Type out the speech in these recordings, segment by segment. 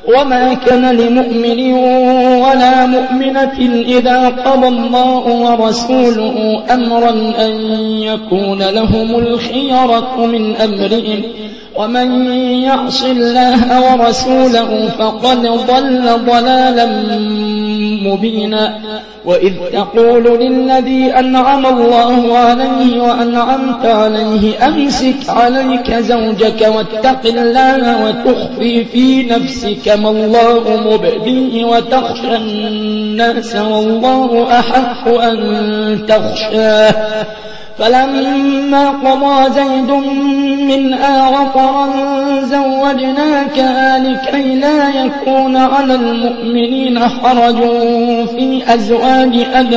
وما كان لمؤمن ولا مؤمنة إذا قضى الله ورسوله أمرا أن يكون لهم الخيرة من أمرهم ومن يعص الله ورسوله فقد ضل ضلالا مبينا وإذ تقول للذي أنعم الله عليه وأنعمت عليه أمسك عليك زوجك واتق الله وتخفي في نفسك ما الله مبديه وتخشى الناس والله أحق أن تخشاه فلما قضى زيد منها وطرا زوجناكها لكي لا يكون على المؤمنين حرج في أزواج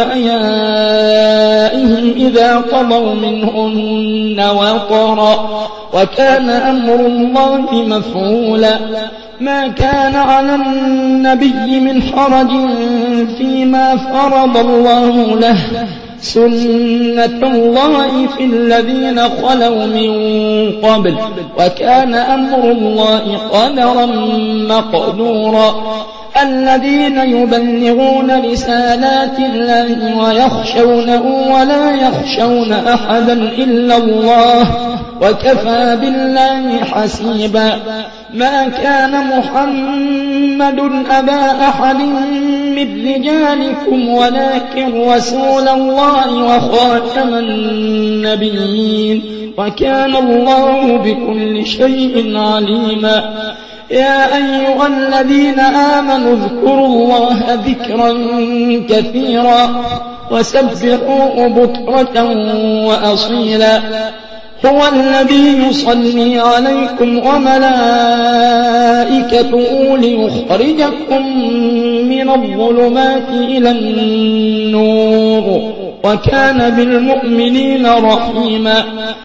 أدعيائهم إذا قضوا منهن وطرا وكان أمر الله مفعولا ما كان على النبي من حرج فيما فرض الله له سنة الله في الذين خلوا من قبل وكان أمر الله قدرا مقدورا الذين يبلغون رسالات الله ويخشونه ولا يخشون أحدا إلا الله وكفى بالله حسيبا ما كان محمد أبا أحد من رجالكم ولكن رسول الله وخاتم النبيين وكان الله بكل شيء عليما يا أيها الذين آمنوا اذكروا الله ذكرا كثيرا وسبحوه بكرة وأصيلا هو الذي يصلي عليكم وملائكته ليخرجكم من الظلمات إلى النور وكان بالمؤمنين رحيما